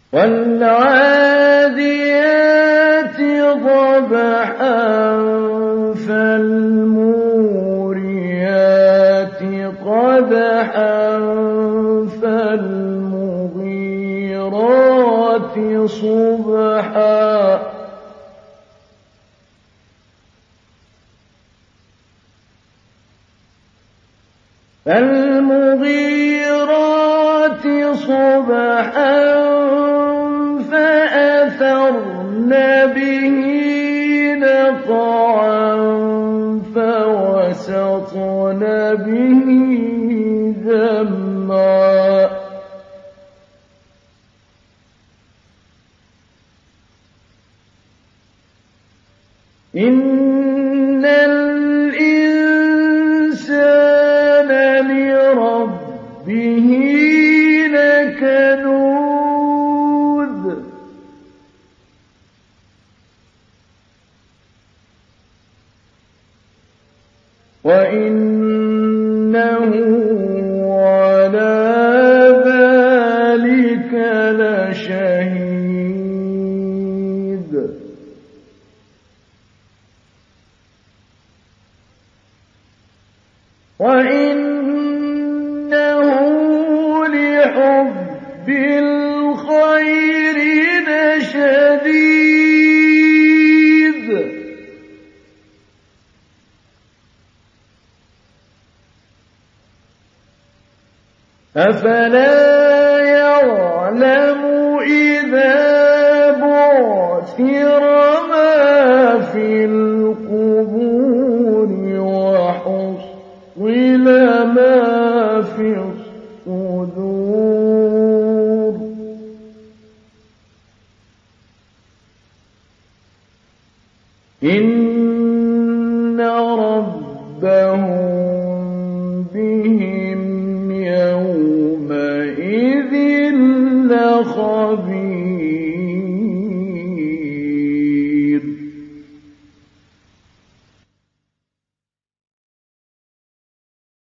وَالْعَادِيَاتِ ضَبْحًا فَالْمُورِيَاتِ قَدْحًا فَالْمُغِيرَاتِ صُبْحًا فَأَثَرْنَ بِهِ نَقْعًا فَوَسَطْنَ بِهِ جَمْعًا إِنَّ الْإِنسَانَ لِرَبِّهِ لَكَنُودٌ وَإِنَّهُ عَلَىٰ ذَٰلِكَ لَشَهِيدٌ وَإِنَّهُ لِحُبِّ الْخَيْرِ لَشَدِيدٌ أَفَلَا يَعْلَمُ إِذَا بُعْثِرَ مَا فِي الْقُبُورِ وَحُصِّلَ مَا فِي الصُّدُورِ إِنَّ